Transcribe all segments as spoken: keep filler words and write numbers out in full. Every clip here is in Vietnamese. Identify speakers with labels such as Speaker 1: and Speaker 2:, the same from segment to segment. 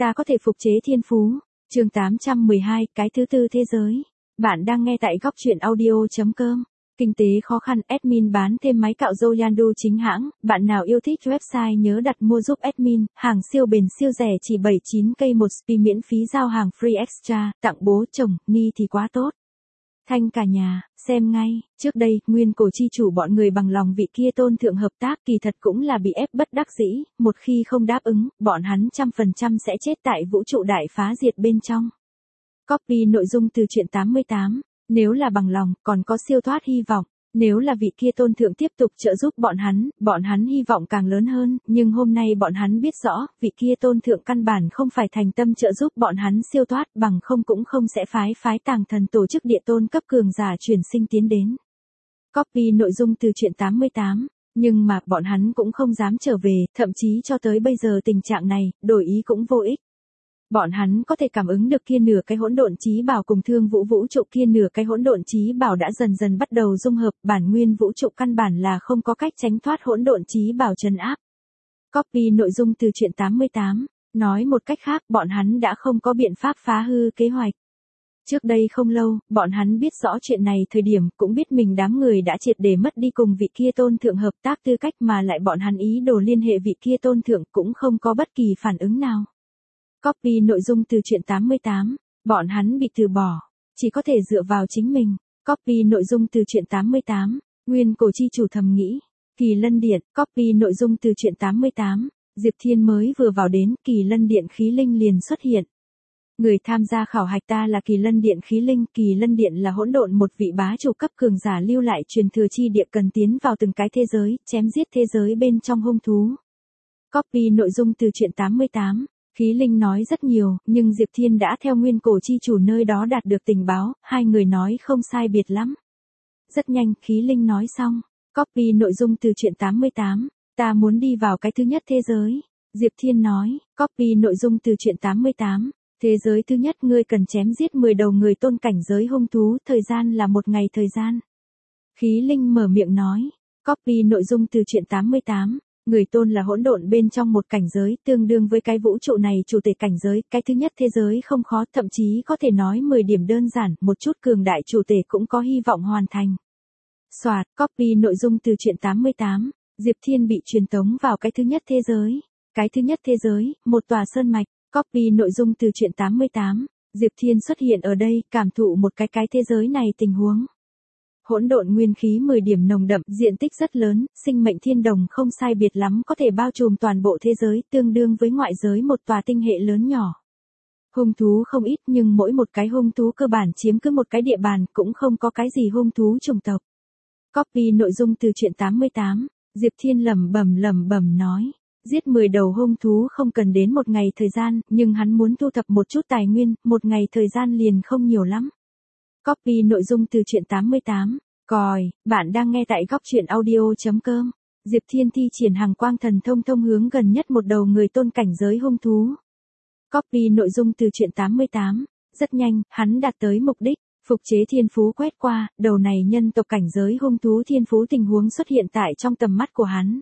Speaker 1: Ta có thể phục chế thiên phú. Chương tám trăm mười hai, cái thứ tư thế giới. Bạn đang nghe tại góc truyện audio chấm com. Kinh tế khó khăn, admin bán thêm máy cạo râu Yandu chính hãng. Bạn nào yêu thích website nhớ đặt mua giúp admin. Hàng siêu bền siêu rẻ chỉ bảy mươi chín k một spi miễn phí giao hàng free extra. Tặng bố chồng, ni thì quá tốt. Thanh cả nhà, xem ngay. Trước đây, nguyên cổ chi chủ bọn người bằng lòng vị kia tôn thượng hợp tác kỳ thật cũng là bị ép bất đắc dĩ. Một khi không đáp ứng, bọn hắn trăm phần trăm sẽ chết tại vũ trụ đại phá diệt bên trong. Copy nội dung từ truyện tám mươi tám. Nếu là bằng lòng, còn có siêu thoát hy vọng. Nếu là vị kia tôn thượng tiếp tục trợ giúp bọn hắn, bọn hắn hy vọng càng lớn hơn, nhưng hôm nay bọn hắn biết rõ, vị kia tôn thượng căn bản không phải thành tâm trợ giúp bọn hắn siêu thoát, bằng không cũng không sẽ phái phái tàng thần tổ chức địa tôn cấp cường giả chuyển sinh tiến đến. Copy nội dung từ truyện tám mươi tám. Nhưng mà, bọn hắn cũng không dám trở về, thậm chí cho tới bây giờ tình trạng này, đổi ý cũng vô ích. Bọn hắn có thể cảm ứng được kia nửa cái hỗn độn chí bảo cùng thương vũ vũ trụ kia nửa cái hỗn độn chí bảo đã dần dần bắt đầu dung hợp, bản nguyên vũ trụ căn bản là không có cách tránh thoát hỗn độn chí bảo trấn áp. Copy nội dung từ truyện tám mươi tám, nói một cách khác, bọn hắn đã không có biện pháp phá hư kế hoạch. Trước đây không lâu, bọn hắn biết rõ chuyện này thời điểm, cũng biết mình đám người đã triệt để mất đi cùng vị kia tôn thượng hợp tác tư cách mà lại bọn hắn ý đồ liên hệ vị kia tôn thượng cũng không có bất kỳ phản ứng nào. Copy nội dung từ truyện tám mươi tám, bọn hắn bị từ bỏ, chỉ có thể dựa vào chính mình. Copy nội dung từ truyện tám mươi tám, nguyên cổ chi chủ thầm nghĩ. Kỳ Lân Điện, copy nội dung từ truyện tám mươi tám, Diệp Thiên mới vừa vào đến, Kỳ Lân Điện khí linh liền xuất hiện. Người tham gia khảo hạch ta là Kỳ Lân Điện khí linh, Kỳ Lân Điện là hỗn độn một vị bá chủ cấp cường giả lưu lại truyền thừa chi địa cần tiến vào từng cái thế giới, chém giết thế giới bên trong hung thú. Copy nội dung từ truyện tám mươi tám. Khí linh nói rất nhiều, nhưng Diệp Thiên đã theo nguyên cổ chi chủ nơi đó đạt được tình báo, hai người nói không sai biệt lắm. Rất nhanh, khí linh nói xong. Copy nội dung từ truyện tám mươi tám, ta muốn đi vào cái thứ nhất thế giới. Diệp Thiên nói, copy nội dung từ truyện tám mươi tám, thế giới thứ nhất ngươi cần chém giết mười đầu người tôn cảnh giới hung thú, thời gian là một ngày thời gian. Khí linh mở miệng nói, copy nội dung từ truyện tám mươi tám. Người tôn là hỗn độn bên trong một cảnh giới, tương đương với cái vũ trụ này chủ thể cảnh giới, cái thứ nhất thế giới không khó, thậm chí có thể nói mười điểm đơn giản, một chút cường đại chủ thể cũng có hy vọng hoàn thành. Soạt, copy nội dung từ truyện tám mươi tám, Diệp Thiên bị truyền tống vào cái thứ nhất thế giới. Cái thứ nhất thế giới, một tòa sơn mạch, copy nội dung từ truyện tám mươi tám, Diệp Thiên xuất hiện ở đây, cảm thụ một cái cái thế giới này tình huống. Hỗn độn nguyên khí mười điểm nồng đậm, diện tích rất lớn, sinh mệnh thiên đồng không sai biệt lắm có thể bao trùm toàn bộ thế giới, tương đương với ngoại giới một tòa tinh hệ lớn nhỏ. Hung thú không ít nhưng mỗi một cái hung thú cơ bản chiếm cứ một cái địa bàn, cũng không có cái gì hung thú chủng tộc. Copy nội dung từ truyện tám mươi tám, Diệp Thiên lẩm bẩm lẩm bẩm nói, giết mười đầu hung thú không cần đến một ngày thời gian, nhưng hắn muốn thu thập một chút tài nguyên, một ngày thời gian liền không nhiều lắm. Copy nội dung từ truyện tám mươi tám, còi, bạn đang nghe tại góc truyện audio chấm com. Diệp Thiên thi triển hàng quang thần thông thông hướng gần nhất một đầu người tôn cảnh giới hung thú. Copy nội dung từ truyện tám mươi tám, rất nhanh, hắn đạt tới mục đích, phục chế thiên phú quét qua, đầu này nhân tộc cảnh giới hung thú thiên phú tình huống xuất hiện tại trong tầm mắt của hắn.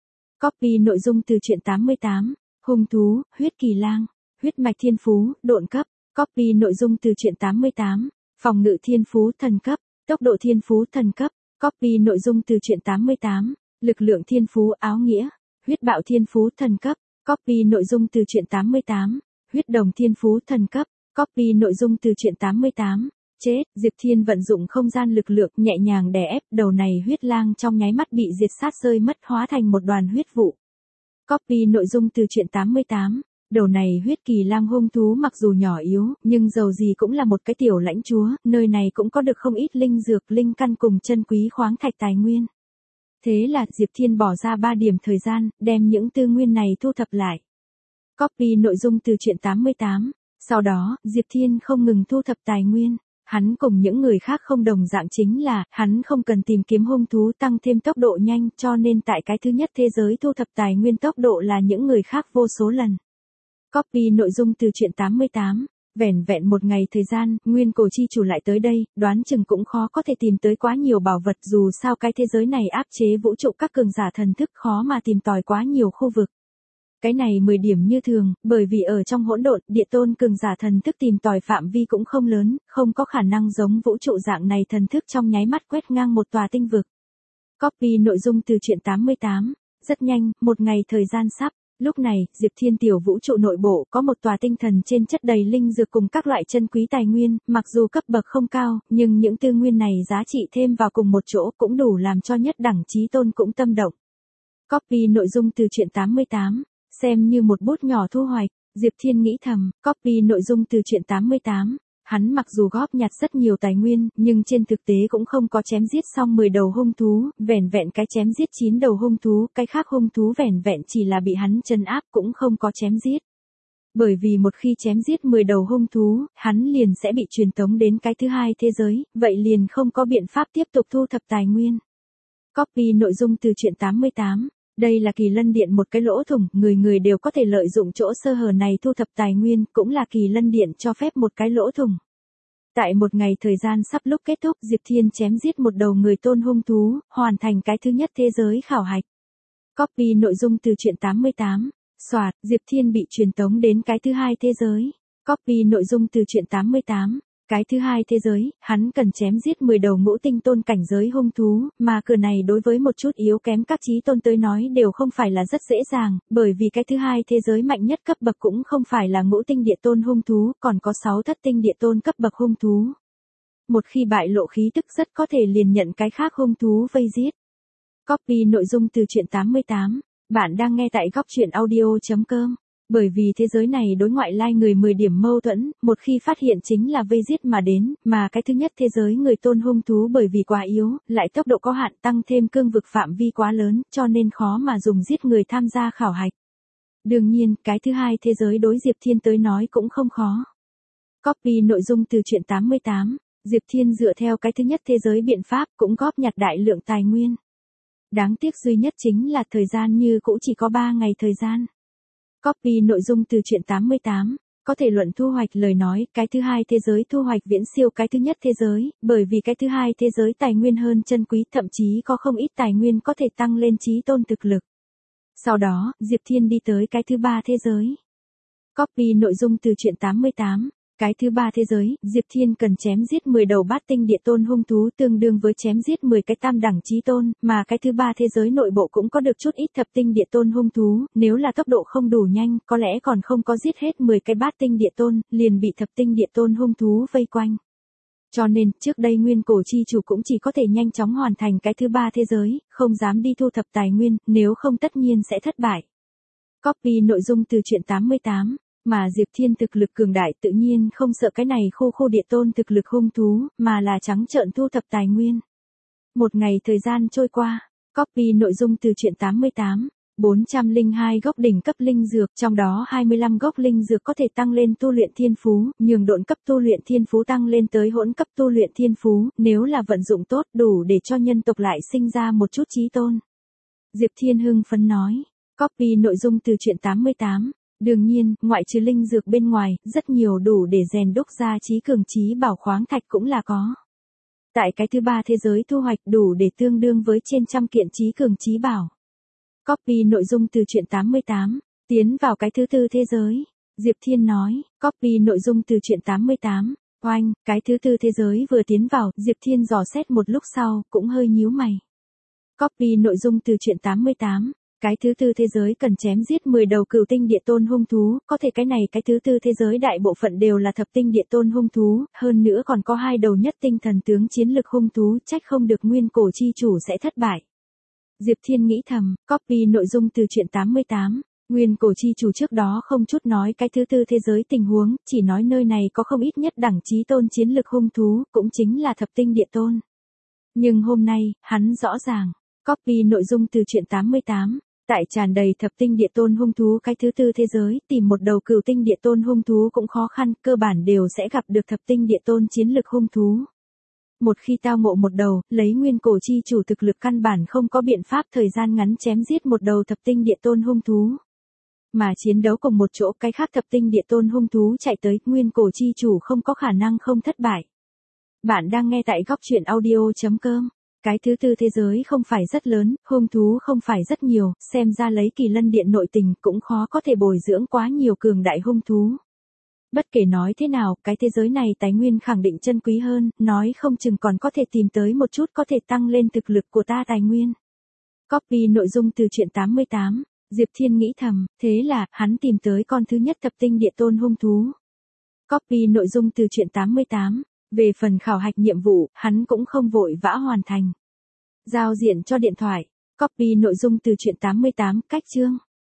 Speaker 1: Copy nội dung từ truyện tám mươi tám, hung thú, huyết kỳ lang, huyết mạch thiên phú, độn cấp. Copy nội dung từ truyện tám mươi tám. Phòng ngự thiên phú thần cấp, tốc độ thiên phú thần cấp, copy nội dung từ truyện tám mươi tám, lực lượng thiên phú áo nghĩa, huyết bạo thiên phú thần cấp, copy nội dung từ truyện tám mươi tám, huyết đồng thiên phú thần cấp, copy nội dung từ truyện tám mươi tám, chết, Diệp Thiên vận dụng không gian lực lượng nhẹ nhàng đè ép đầu này huyết lang trong nháy mắt bị diệt sát rơi mất hóa thành một đoàn huyết vụ. Copy nội dung từ truyện tám mươi tám. Đầu này huyết kỳ lang hung thú mặc dù nhỏ yếu, nhưng dầu gì cũng là một cái tiểu lãnh chúa, nơi này cũng có được không ít linh dược, linh căn cùng chân quý khoáng thạch tài nguyên. Thế là Diệp Thiên bỏ ra ba điểm thời gian, đem những tư nguyên này thu thập lại. Copy nội dung từ truyện tám mươi tám. Sau đó, Diệp Thiên không ngừng thu thập tài nguyên. Hắn cùng những người khác không đồng dạng chính là, hắn không cần tìm kiếm hung thú tăng thêm tốc độ nhanh, cho nên tại cái thứ nhất thế giới thu thập tài nguyên tốc độ là những người khác vô số lần. Copy nội dung từ truyện tám mươi tám, vẻn vẹn một ngày thời gian, nguyên cổ chi chủ lại tới đây, đoán chừng cũng khó có thể tìm tới quá nhiều bảo vật dù sao cái thế giới này áp chế vũ trụ các cường giả thần thức khó mà tìm tòi quá nhiều khu vực. Cái này mười điểm như thường, bởi vì ở trong hỗn độn, địa tôn cường giả thần thức tìm tòi phạm vi cũng không lớn, không có khả năng giống vũ trụ dạng này thần thức trong nháy mắt quét ngang một tòa tinh vực. Copy nội dung từ truyện tám mươi tám. Rất nhanh, một ngày thời gian sắp. Lúc này, Diệp Thiên tiểu vũ trụ nội bộ có một tòa tinh thần trên chất đầy linh dược cùng các loại chân quý tài nguyên, mặc dù cấp bậc không cao, nhưng những tư nguyên này giá trị thêm vào cùng một chỗ cũng đủ làm cho nhất đẳng chí tôn cũng tâm động. Copy nội dung từ truyện tám mươi tám. Xem như một bút nhỏ thu hoạch, Diệp Thiên nghĩ thầm, copy nội dung từ truyện tám mươi tám. Hắn mặc dù góp nhặt rất nhiều tài nguyên, nhưng trên thực tế cũng không có chém giết xong mười đầu hung thú, vẻn vẹn cái chém giết chín đầu hung thú, cái khác hung thú vẻn vẹn chỉ là bị hắn trấn áp cũng không có chém giết. Bởi vì một khi chém giết mười đầu hung thú, hắn liền sẽ bị truyền tống đến cái thứ hai thế giới, vậy liền không có biện pháp tiếp tục thu thập tài nguyên. Copy nội dung từ truyện tám mươi tám. Đây là Kỳ Lân Điện một cái lỗ thủng, người người đều có thể lợi dụng chỗ sơ hở này thu thập tài nguyên, cũng là Kỳ Lân Điện cho phép một cái lỗ thủng. Tại một ngày thời gian sắp lúc kết thúc, Diệp Thiên chém giết một đầu người tôn hung thú, hoàn thành cái thứ nhất thế giới khảo hạch. Copy nội dung từ truyện tám mươi tám. Soạt, Diệp Thiên bị truyền tống đến cái thứ hai thế giới. Copy nội dung từ truyện tám mươi tám. Cái thứ hai thế giới, hắn cần chém giết mười đầu ngũ tinh tôn cảnh giới hung thú, mà cửa này đối với một chút yếu kém các chí tôn tới nói đều không phải là rất dễ dàng, bởi vì cái thứ hai thế giới mạnh nhất cấp bậc cũng không phải là ngũ tinh địa tôn hung thú, còn có sáu thất tinh địa tôn cấp bậc hung thú. Một khi bại lộ khí tức rất có thể liền nhận cái khác hung thú vây giết. Copy nội dung từ truyện tám mươi tám. Bạn đang nghe tại góc truyện audio chấm com. Bởi vì thế giới này đối ngoại lai người mười điểm mâu thuẫn, một khi phát hiện chính là vây giết mà đến, mà cái thứ nhất thế giới người tôn hung thú bởi vì quá yếu, lại tốc độ có hạn tăng thêm cương vực phạm vi quá lớn, cho nên khó mà dùng giết người tham gia khảo hạch. Đương nhiên, cái thứ hai thế giới đối Diệp Thiên tới nói cũng không khó. Copy nội dung từ truyện tám mươi tám. Diệp Thiên dựa theo cái thứ nhất thế giới biện pháp cũng góp nhặt đại lượng tài nguyên. Đáng tiếc duy nhất chính là thời gian như cũ chỉ có ba ngày thời gian. Copy nội dung từ truyện tám mươi tám. Có thể luận thu hoạch lời nói, cái thứ hai thế giới thu hoạch viễn siêu cái thứ nhất thế giới, bởi vì cái thứ hai thế giới tài nguyên hơn chân quý, thậm chí có không ít tài nguyên có thể tăng lên chí tôn thực lực. Sau đó, Diệp Thiên đi tới cái thứ ba thế giới. Copy nội dung từ truyện tám mươi tám. Cái thứ ba thế giới, Diệp Thiên cần chém giết mười đầu bát tinh địa tôn hung thú tương đương với chém giết mười cái tam đẳng chí tôn, mà cái thứ ba thế giới nội bộ cũng có được chút ít thập tinh địa tôn hung thú, nếu là tốc độ không đủ nhanh, có lẽ còn không có giết hết mười cái bát tinh địa tôn, liền bị thập tinh địa tôn hung thú vây quanh. Cho nên, trước đây nguyên cổ chi chủ cũng chỉ có thể nhanh chóng hoàn thành cái thứ ba thế giới, không dám đi thu thập tài nguyên, nếu không tất nhiên sẽ thất bại. Copy nội dung từ truyện tám mươi tám. Mà Diệp Thiên thực lực cường đại tự nhiên không sợ cái này khu khu địa tôn thực lực hung thú, mà là trắng trợn thu thập tài nguyên. Một ngày thời gian trôi qua, copy nội dung từ truyện tám mươi tám. bốn trăm lẻ hai gốc đỉnh cấp linh dược, trong đó hai mươi lăm gốc linh dược có thể tăng lên tu luyện thiên phú, nhường độn cấp tu luyện thiên phú tăng lên tới hỗn cấp tu luyện thiên phú, nếu là vận dụng tốt đủ để cho nhân tộc lại sinh ra một chút chí tôn. Diệp Thiên hưng phấn nói, copy nội dung từ truyện tám mươi tám. Đương nhiên, ngoại trừ linh dược bên ngoài, rất nhiều đủ để rèn đúc ra chí cường chí bảo khoáng thạch cũng là có. Tại cái thứ ba thế giới thu hoạch đủ để tương đương với trên trăm kiện chí cường chí bảo. Copy nội dung từ truyện tám mươi tám. Tiến vào cái thứ tư thế giới. Diệp Thiên nói, copy nội dung từ truyện tám mươi tám. Oanh, cái thứ tư thế giới vừa tiến vào, Diệp Thiên dò xét một lúc sau, cũng hơi nhíu mày. Copy nội dung từ truyện tám mươi tám. Cái thứ tư thế giới cần chém giết mười đầu cửu tinh địa tôn hung thú, có thể cái này cái thứ tư thế giới đại bộ phận đều là thập tinh địa tôn hung thú, hơn nữa còn có hai đầu nhất tinh thần tướng chiến lực hung thú, trách không được nguyên cổ chi chủ sẽ thất bại. Diệp Thiên nghĩ thầm, copy nội dung từ truyện tám mươi tám. Nguyên cổ chi chủ trước đó không chút nói cái thứ tư thế giới tình huống, chỉ nói nơi này có không ít nhất đẳng chí tôn chiến lực hung thú, cũng chính là thập tinh địa tôn. Nhưng hôm nay, hắn rõ ràng, copy nội dung từ truyện tám mươi tám. Tại tràn đầy thập tinh địa tôn hung thú cái thứ tư thế giới, tìm một đầu cửu tinh địa tôn hung thú cũng khó khăn, cơ bản đều sẽ gặp được thập tinh địa tôn chiến lực hung thú. Một khi tao ngộ một đầu, lấy nguyên cổ chi chủ thực lực căn bản không có biện pháp thời gian ngắn chém giết một đầu thập tinh địa tôn hung thú. Mà chiến đấu cùng một chỗ cái khác thập tinh địa tôn hung thú chạy tới, nguyên cổ chi chủ không có khả năng không thất bại. Bạn đang nghe tại góc truyện audio chấm com. Cái thứ tư thế giới không phải rất lớn, hung thú không phải rất nhiều, xem ra lấy Kỳ Lân Điện nội tình cũng khó có thể bồi dưỡng quá nhiều cường đại hung thú. Bất kể nói thế nào, cái thế giới này tài nguyên khẳng định chân quý hơn, nói không chừng còn có thể tìm tới một chút có thể tăng lên thực lực của ta tài nguyên. Copy nội dung từ truyện tám mươi tám, Diệp Thiên nghĩ thầm, thế là, hắn tìm tới con thứ nhất thập tinh địa tôn hung thú. Copy nội dung từ truyện tám mươi tám, về phần khảo hạch nhiệm vụ, hắn cũng không vội vã hoàn thành. Giao diện cho điện thoại, copy nội dung từ truyện tám mươi tám, cách chương.